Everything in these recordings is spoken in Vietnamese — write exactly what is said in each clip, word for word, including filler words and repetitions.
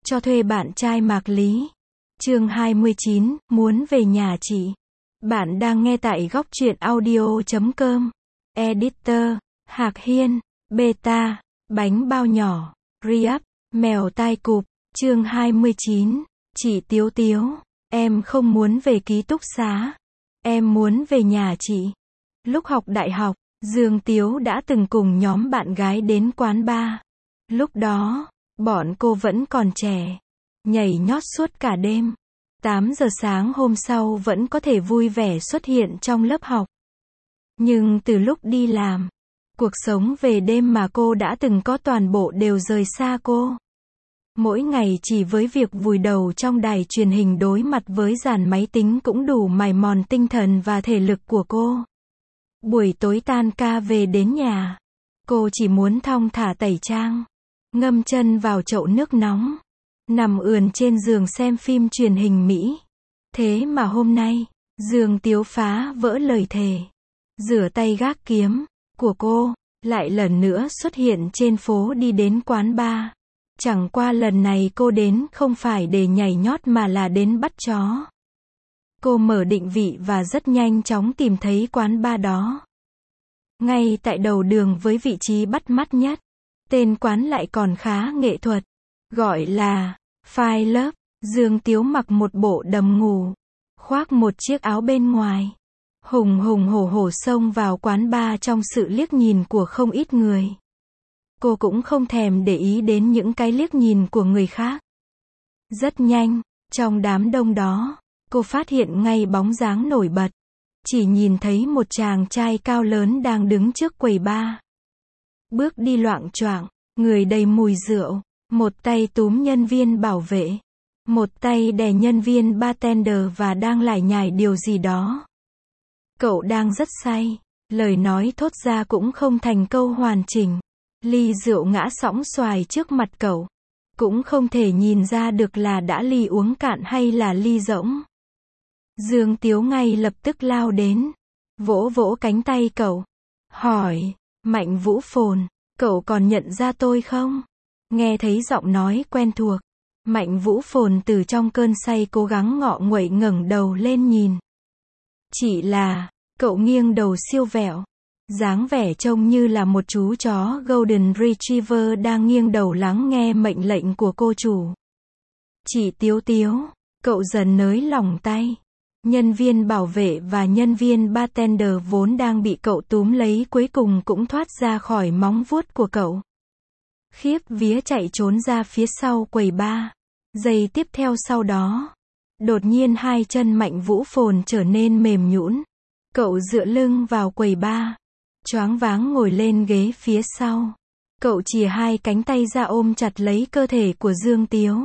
cho thuê bạn trai Mạc Lý. Chương hai mươi chín, muốn về nhà chị. Bạn đang nghe tại góc truyện audio chấm com. Editor, Hạc Hiên, Beta, bánh bao nhỏ, Riap, mèo tai cụp. Chương hai mươi chín, chị Tiếu Tiếu, em không muốn về ký túc xá. Em muốn về nhà chị. Lúc học đại học, Dương Tiếu đã từng cùng nhóm bạn gái đến quán bar. Lúc đó, bọn cô vẫn còn trẻ, nhảy nhót suốt cả đêm. tám giờ sáng hôm sau vẫn có thể vui vẻ xuất hiện trong lớp học. Nhưng từ lúc đi làm, cuộc sống về đêm mà cô đã từng có toàn bộ đều rời xa cô. Mỗi ngày chỉ với việc vùi đầu trong đài truyền hình đối mặt với dàn máy tính cũng đủ mài mòn tinh thần và thể lực của cô. Buổi tối tan ca về đến nhà, cô chỉ muốn thong thả tẩy trang, ngâm chân vào chậu nước nóng, nằm ườn trên giường xem phim truyền hình Mỹ. Thế mà hôm nay, Dương Tiếu phá vỡ lời thề, rửa tay gác kiếm của cô, lại lần nữa xuất hiện trên phố đi đến quán bar. Chẳng qua lần này cô đến không phải để nhảy nhót mà là đến bắt chó. Cô mở định vị và rất nhanh chóng tìm thấy quán bar đó. Ngay tại đầu đường với vị trí bắt mắt nhất. Tên quán lại còn khá nghệ thuật. Gọi là Five Love. Dương Tiếu mặc một bộ đầm ngủ, khoác một chiếc áo bên ngoài, hùng hùng hổ hổ xông vào quán bar trong sự liếc nhìn của không ít người. Cô cũng không thèm để ý đến những cái liếc nhìn của người khác. Rất nhanh, trong đám đông đó, cô phát hiện ngay bóng dáng nổi bật. Chỉ nhìn thấy một chàng trai cao lớn đang đứng trước quầy bar. Bước đi loạng choạng, người đầy mùi rượu, một tay túm nhân viên bảo vệ, một tay đè nhân viên bartender và đang lải nhải điều gì đó. Cậu đang rất say, lời nói thốt ra cũng không thành câu hoàn chỉnh. Ly rượu ngã sõng xoài trước mặt cậu, cũng không thể nhìn ra được là đã ly uống cạn hay là ly rỗng. Dương Tiếu ngay lập tức lao đến, vỗ vỗ cánh tay cậu, hỏi, Mạnh Vũ Phồn, cậu còn nhận ra tôi không? Nghe thấy giọng nói quen thuộc, Mạnh Vũ Phồn từ trong cơn say cố gắng ngọ nguậy ngẩng đầu lên nhìn. Chỉ là, cậu nghiêng đầu siêu vẹo, dáng vẻ trông như là một chú chó Golden Retriever đang nghiêng đầu lắng nghe mệnh lệnh của cô chủ. Chị Tiếu Tiếu, cậu dần nới lỏng tay. Nhân viên bảo vệ và nhân viên bartender vốn đang bị cậu túm lấy cuối cùng cũng thoát ra khỏi móng vuốt của cậu. Khiếp vía chạy trốn ra phía sau quầy bar. Giây tiếp theo sau đó, đột nhiên hai chân Mạnh Vũ Phồn trở nên mềm nhũn. Cậu dựa lưng vào quầy bar, choáng váng ngồi lên ghế phía sau. Cậu chìa hai cánh tay ra ôm chặt lấy cơ thể của Dương Tiếu.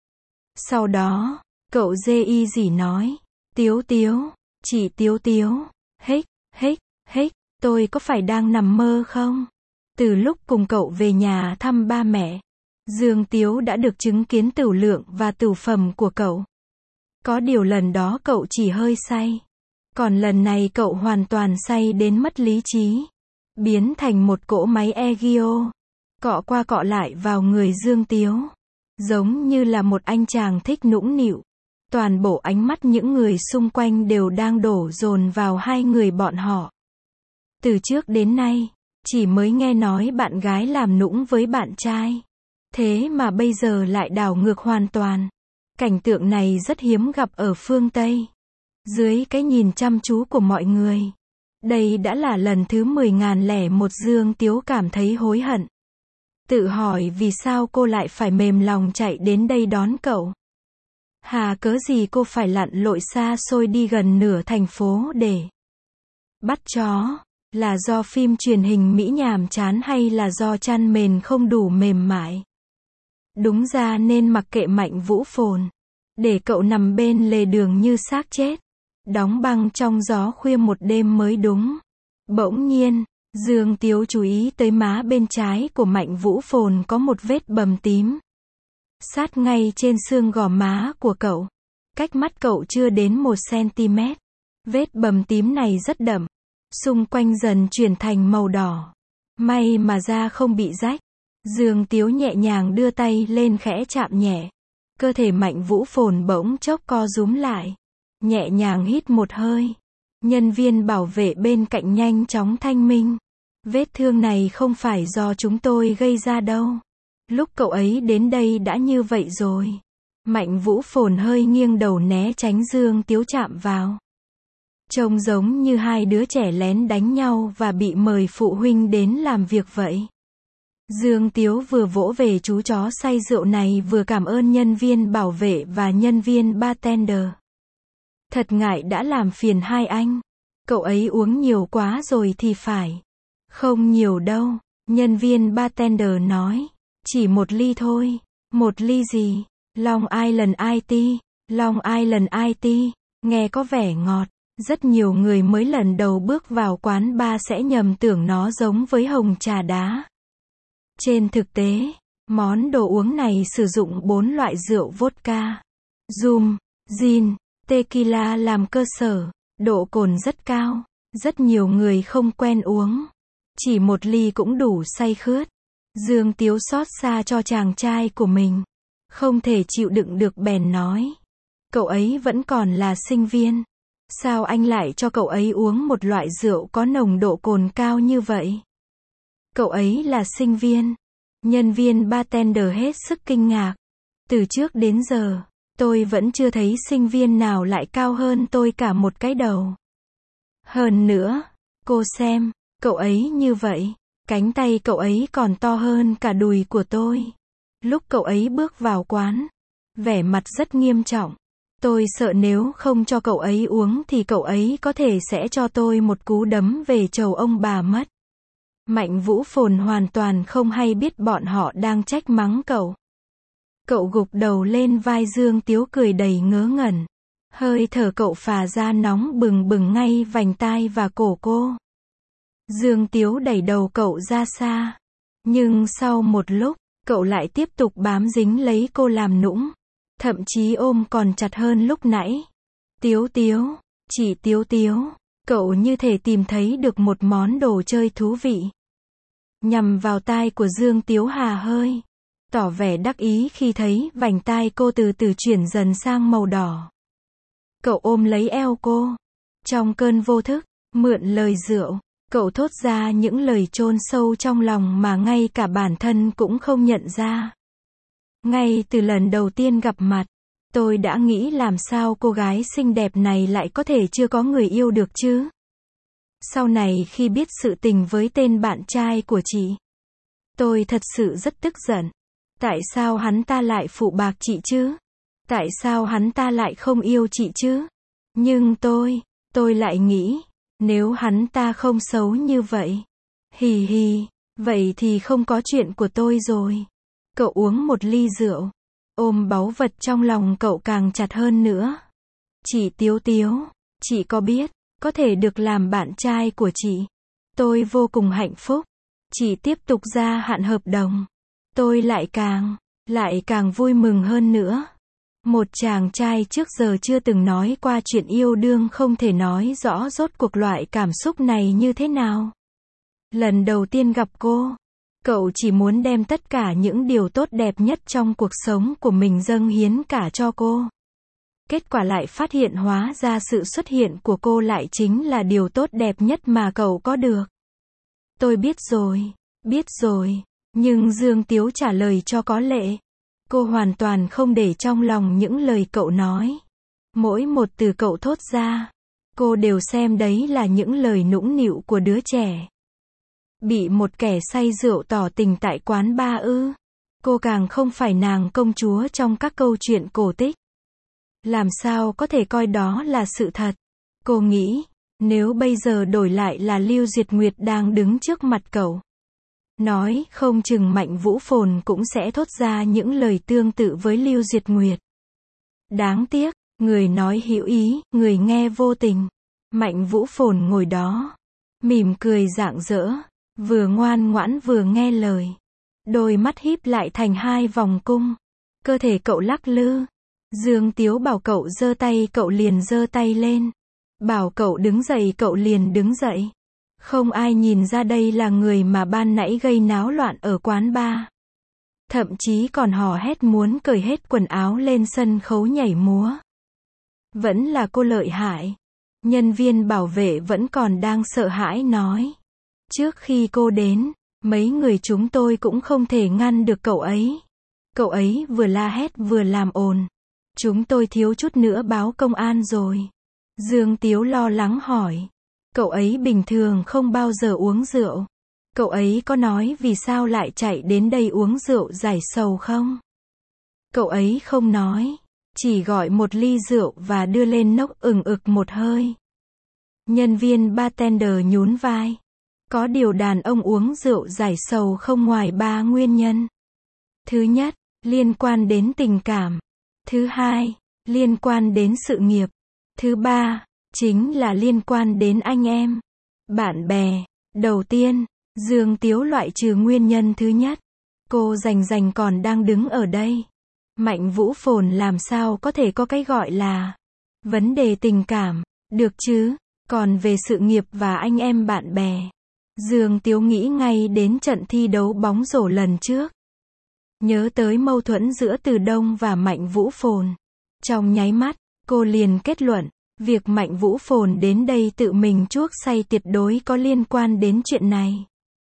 Sau đó, cậu dê y dỉ nói, Tiếu Tiếu, chị Tiếu Tiếu, hếch, hếch, hếch, tôi có phải đang nằm mơ không? Từ lúc cùng cậu về nhà thăm ba mẹ, Dương Tiếu đã được chứng kiến tửu lượng và tửu phẩm của cậu. Có điều lần đó cậu chỉ hơi say. Còn lần này cậu hoàn toàn say đến mất lý trí. Biến thành một cỗ máy Egeo. Cọ qua cọ lại vào người Dương Tiếu. Giống như là một anh chàng thích nũng nịu. Toàn bộ ánh mắt những người xung quanh đều đang đổ dồn vào hai người bọn họ. Từ trước đến nay, chỉ mới nghe nói bạn gái làm nũng với bạn trai. Thế mà bây giờ lại đảo ngược hoàn toàn. Cảnh tượng này rất hiếm gặp ở phương Tây. Dưới cái nhìn chăm chú của mọi người, đây đã là lần thứ mười ngàn lẻ một Dương Tiếu cảm thấy hối hận. Tự hỏi vì sao cô lại phải mềm lòng chạy đến đây đón cậu. Hà cớ gì cô phải lặn lội xa xôi đi gần nửa thành phố để bắt chó, là do phim truyền hình Mỹ nhàm chán hay là do chăn mền không đủ mềm mại. Đúng ra nên mặc kệ Mạnh Vũ Phồn, để cậu nằm bên lề đường như xác chết, đóng băng trong gió khuya một đêm mới đúng. Bỗng nhiên, Dương Tiếu chú ý tới má bên trái của Mạnh Vũ Phồn có một vết bầm tím. Sát ngay trên xương gò má của cậu. Cách mắt cậu chưa đến một xăng-ti-mét. Vết bầm tím này rất đậm. Xung quanh dần chuyển thành màu đỏ. May mà da không bị rách. Dương Tiếu nhẹ nhàng đưa tay lên khẽ chạm nhẹ. Cơ thể Mạnh Vũ Phồn bỗng chốc co rúm lại. Nhẹ nhàng hít một hơi. Nhân viên bảo vệ bên cạnh nhanh chóng thanh minh. Vết thương này không phải do chúng tôi gây ra đâu. Lúc cậu ấy đến đây đã như vậy rồi. Mạnh Vũ Phồn hơi nghiêng đầu né tránh Dương Tiếu chạm vào. Trông giống như hai đứa trẻ lén đánh nhau và bị mời phụ huynh đến làm việc vậy. Dương Tiếu vừa vỗ về chú chó say rượu này vừa cảm ơn nhân viên bảo vệ và nhân viên bartender. Thật ngại đã làm phiền hai anh. Cậu ấy uống nhiều quá rồi thì phải. Không nhiều đâu, nhân viên bartender nói. Chỉ một ly thôi. Một ly gì? Long Island i tê. Long Island i tê. Nghe có vẻ ngọt. Rất nhiều người mới lần đầu bước vào quán bar sẽ nhầm tưởng nó giống với hồng trà đá. Trên thực tế, món đồ uống này sử dụng bốn loại rượu vodka, rum, gin, tequila làm cơ sở, độ cồn rất cao, rất nhiều người không quen uống. Chỉ một ly cũng đủ say khướt. Dương Tiếu xót xa cho chàng trai của mình. Không thể chịu đựng được bèn nói. Cậu ấy vẫn còn là sinh viên. Sao anh lại cho cậu ấy uống một loại rượu có nồng độ cồn cao như vậy? Cậu ấy là sinh viên. Nhân viên bartender hết sức kinh ngạc. Từ trước đến giờ, tôi vẫn chưa thấy sinh viên nào lại cao hơn tôi cả một cái đầu. Hơn nữa, cô xem, cậu ấy như vậy, cánh tay cậu ấy còn to hơn cả đùi của tôi. Lúc cậu ấy bước vào quán, vẻ mặt rất nghiêm trọng. Tôi sợ nếu không cho cậu ấy uống thì cậu ấy có thể sẽ cho tôi một cú đấm về chầu ông bà mất. Mạnh Vũ Phồn hoàn toàn không hay biết bọn họ đang trách mắng cậu. Cậu gục đầu lên vai Dương Tiếu cười đầy ngớ ngẩn. Hơi thở cậu phả ra nóng bừng bừng ngay vành tai và cổ cô. Dương Tiếu đẩy đầu cậu ra xa. Nhưng sau một lúc, cậu lại tiếp tục bám dính lấy cô làm nũng. Thậm chí ôm còn chặt hơn lúc nãy. Tiếu Tiếu, chỉ Tiếu Tiếu, cậu như thể tìm thấy được một món đồ chơi thú vị. Nhằm vào tai của Dương Tiếu hà hơi. Tỏ vẻ đắc ý khi thấy vành tai cô từ từ chuyển dần sang màu đỏ. Cậu ôm lấy eo cô. Trong cơn vô thức, mượn lời rượu, cậu thốt ra những lời chôn sâu trong lòng mà ngay cả bản thân cũng không nhận ra. Ngay từ lần đầu tiên gặp mặt, tôi đã nghĩ làm sao cô gái xinh đẹp này lại có thể chưa có người yêu được chứ. Sau này khi biết sự tình với tên bạn trai của chị, tôi thật sự rất tức giận. Tại sao hắn ta lại phụ bạc chị chứ? Tại sao hắn ta lại không yêu chị chứ? Nhưng tôi, tôi lại nghĩ, nếu hắn ta không xấu như vậy, hì hì, vậy thì không có chuyện của tôi rồi. Cậu uống một ly rượu, ôm báu vật trong lòng cậu càng chặt hơn nữa. Chị Tiếu Tiếu, chị có biết, có thể được làm bạn trai của chị. Tôi vô cùng hạnh phúc. Chị tiếp tục gia hạn hợp đồng. Tôi lại càng, lại càng vui mừng hơn nữa. Một chàng trai trước giờ chưa từng nói qua chuyện yêu đương không thể nói rõ rốt cuộc loại cảm xúc này như thế nào. Lần đầu tiên gặp cô, cậu chỉ muốn đem tất cả những điều tốt đẹp nhất trong cuộc sống của mình dâng hiến cả cho cô. Kết quả lại phát hiện hóa ra sự xuất hiện của cô lại chính là điều tốt đẹp nhất mà cậu có được. Tôi biết rồi, biết rồi, nhưng Dương Tiếu trả lời cho có lệ. Cô hoàn toàn không để trong lòng những lời cậu nói. Mỗi một từ cậu thốt ra, cô đều xem đấy là những lời nũng nịu của đứa trẻ. Bị một kẻ say rượu tỏ tình tại quán bar ư? Cô càng không phải nàng công chúa trong các câu chuyện cổ tích. Làm sao có thể coi đó là sự thật? Cô nghĩ, nếu bây giờ đổi lại là Lưu Diệt Nguyệt đang đứng trước mặt cậu, nói không chừng Mạnh Vũ Phồn cũng sẽ thốt ra những lời tương tự với Lưu Diệt Nguyệt. Đáng tiếc, người nói hữu ý, người nghe vô tình. Mạnh Vũ Phồn ngồi đó, mỉm cười rạng rỡ, vừa ngoan ngoãn vừa nghe lời. Đôi mắt híp lại thành hai vòng cung. Cơ thể cậu lắc lư. Dương Tiếu bảo cậu giơ tay cậu liền giơ tay lên. Bảo cậu đứng dậy cậu liền đứng dậy. Không ai nhìn ra đây là người mà ban nãy gây náo loạn ở quán bar. thậm chí còn hò hét muốn cởi hết quần áo lên sân khấu nhảy múa. Vẫn là cô lợi hại. Nhân viên bảo vệ vẫn còn đang sợ hãi nói. Trước khi cô đến, mấy người chúng tôi cũng không thể ngăn được cậu ấy. Cậu ấy vừa la hét vừa làm ồn. Chúng tôi thiếu chút nữa báo công an rồi. Dương Tiếu lo lắng hỏi. Cậu ấy bình thường không bao giờ uống rượu. Cậu ấy có nói vì sao lại chạy đến đây uống rượu giải sầu không? Cậu ấy không nói. Chỉ gọi một ly rượu và đưa lên nốc ừng ực một hơi. Nhân viên bartender nhún vai. Có điều đàn ông uống rượu giải sầu không ngoài ba nguyên nhân. Thứ nhất, liên quan đến tình cảm. Thứ hai, liên quan đến sự nghiệp. Thứ ba, chính là liên quan đến anh em, bạn bè. Đầu tiên, Dương Tiếu loại trừ nguyên nhân thứ nhất. Cô rành rành còn đang đứng ở đây. Mạnh Vũ Phồn làm sao có thể có cái gọi là vấn đề tình cảm, được chứ? Còn về sự nghiệp và anh em bạn bè, Dương Tiếu nghĩ ngay đến trận thi đấu bóng rổ lần trước. Nhớ tới mâu thuẫn giữa Từ Đông và Mạnh Vũ Phồn. Trong nháy mắt, cô liền kết luận, việc Mạnh Vũ Phồn đến đây tự mình chuốc say tuyệt đối có liên quan đến chuyện này.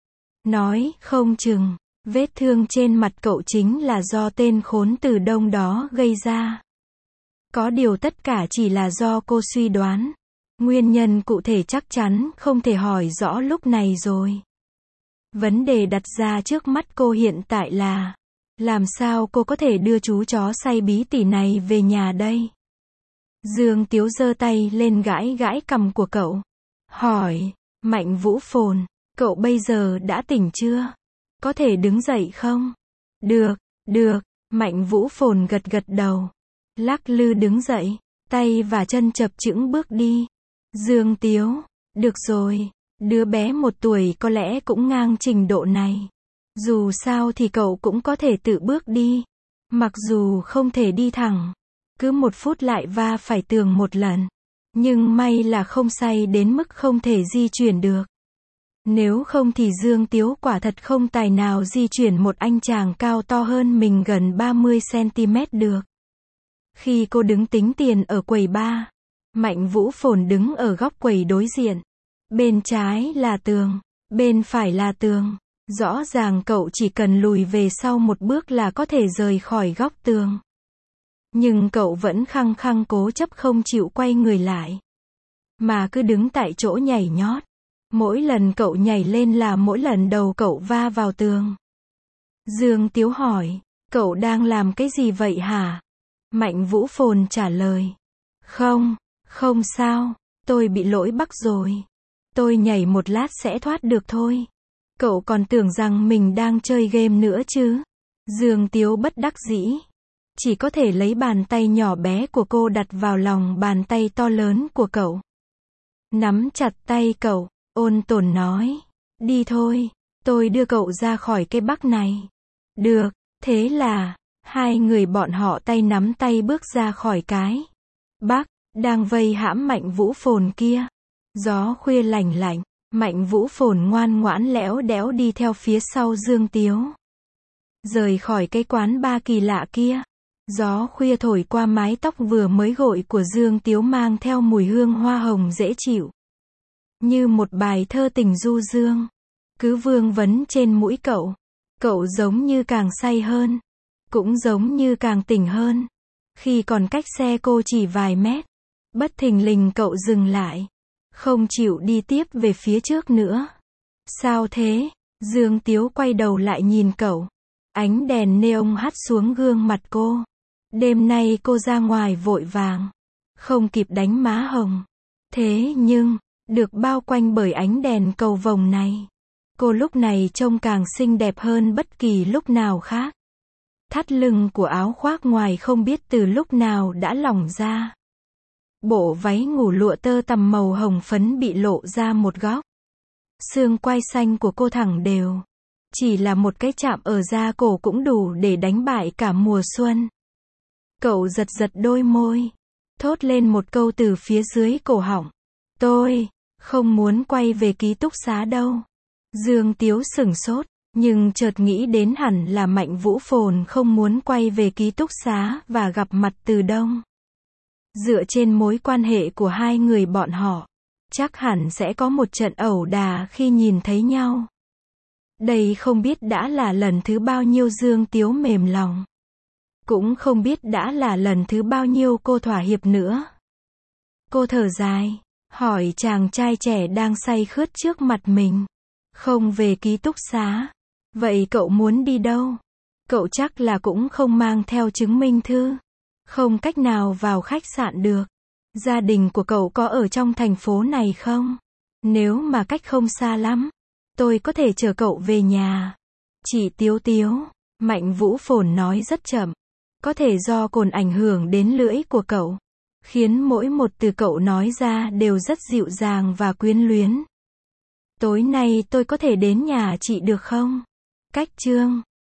Nói không chừng, vết thương trên mặt cậu chính là do tên khốn Từ Đông đó gây ra. Có điều tất cả chỉ là do cô suy đoán. Nguyên nhân cụ thể chắc chắn không thể hỏi rõ lúc này rồi. Vấn đề đặt ra trước mắt cô hiện tại là, làm sao cô có thể đưa chú chó say bí tỉ này về nhà đây? Dương Tiếu giơ tay lên gãi gãi cằm của cậu. Hỏi, Mạnh Vũ Phồn, cậu bây giờ đã tỉnh chưa? Có thể đứng dậy không? Được, được, Mạnh Vũ Phồn gật gật đầu. Lắc lư đứng dậy, tay và chân chập chững bước đi. Dương Tiếu, được rồi, đứa bé một tuổi có lẽ cũng ngang trình độ này. Dù sao thì cậu cũng có thể tự bước đi. Mặc dù không thể đi thẳng, cứ một phút lại va phải tường một lần. Nhưng may là không say đến mức không thể di chuyển được. Nếu không thì Dương Tiếu quả thật không tài nào di chuyển một anh chàng cao to hơn mình gần ba mươi xăng-ti-mét được. Khi cô đứng tính tiền ở quầy bar, Mạnh Vũ Phồn đứng ở góc quầy đối diện. Bên trái là tường, bên phải là tường. Rõ ràng cậu chỉ cần lùi về sau một bước là có thể rời khỏi góc tường. Nhưng cậu vẫn khăng khăng cố chấp không chịu quay người lại, mà cứ đứng tại chỗ nhảy nhót. Mỗi lần cậu nhảy lên là mỗi lần đầu cậu va vào tường. Dương Tiếu hỏi, cậu đang làm cái gì vậy hả? Mạnh Vũ Phồn trả lời, không, không sao, tôi bị lỗi bắc rồi. Tôi nhảy một lát sẽ thoát được thôi. Cậu còn tưởng rằng mình đang chơi game nữa chứ? Dương Tiếu bất đắc dĩ. Chỉ có thể lấy bàn tay nhỏ bé của cô đặt vào lòng bàn tay to lớn của cậu. Nắm chặt tay cậu, ôn tồn nói. Đi thôi, tôi đưa cậu ra khỏi cái bắc này. Được, thế là, hai người bọn họ tay nắm tay bước ra khỏi cái bắc, đang vây hãm Mạnh Vũ Phồn kia. Gió khuya lành lạnh, Mạnh Vũ Phồn ngoan ngoãn lẽo đẽo đi theo phía sau Dương Tiếu. Rời khỏi cái quán bar kỳ lạ kia. Gió khuya thổi qua mái tóc vừa mới gội của Dương Tiếu mang theo mùi hương hoa hồng dễ chịu. Như một bài thơ tình du dương. Cứ vương vấn trên mũi cậu. Cậu giống như càng say hơn. Cũng giống như càng tỉnh hơn. Khi còn cách xe cô chỉ vài mét, bất thình lình cậu dừng lại. Không chịu đi tiếp về phía trước nữa. Sao thế? Dương Tiếu quay đầu lại nhìn cậu. Ánh đèn neon hắt xuống gương mặt cô. Đêm nay cô ra ngoài vội vàng, không kịp đánh má hồng. Thế nhưng, được bao quanh bởi ánh đèn cầu vồng này, cô lúc này trông càng xinh đẹp hơn bất kỳ lúc nào khác. Thắt lưng của áo khoác ngoài không biết từ lúc nào đã lỏng ra. Bộ váy ngủ lụa tơ tằm màu hồng phấn bị lộ ra một góc. Xương quai xanh của cô thẳng đều. Chỉ là một cái chạm ở da cổ cũng đủ để đánh bại cả mùa xuân. Cậu giật giật đôi môi, thốt lên một câu từ phía dưới cổ họng. Tôi không muốn quay về ký túc xá đâu. Dương Tiếu sửng sốt, Nhưng chợt nghĩ đến hẳn là Mạnh Vũ Phồn không muốn quay về ký túc xá và gặp mặt Từ Đông. Dựa trên mối quan hệ của hai người bọn họ, chắc hẳn sẽ có một trận ẩu đả khi nhìn thấy nhau. Đây không biết đã là lần thứ bao nhiêu Dương Tiếu mềm lòng. Cũng không biết đã là lần thứ bao nhiêu cô thỏa hiệp nữa. Cô thở dài, hỏi chàng trai trẻ đang say khướt trước mặt mình. Không về ký túc xá. Vậy cậu muốn đi đâu? Cậu chắc là cũng không mang theo chứng minh thư. Không cách nào vào khách sạn được. Gia đình của cậu có ở trong thành phố này không? Nếu mà cách không xa lắm, tôi có thể chở cậu về nhà. Chị Tiếu Tiếu, Mạnh Vũ Phồn nói rất chậm. Có thể do cồn ảnh hưởng đến lưỡi của cậu, khiến mỗi một từ cậu nói ra đều rất dịu dàng và quyến luyến. Tối nay tôi có thể đến nhà chị được không? Cách Trương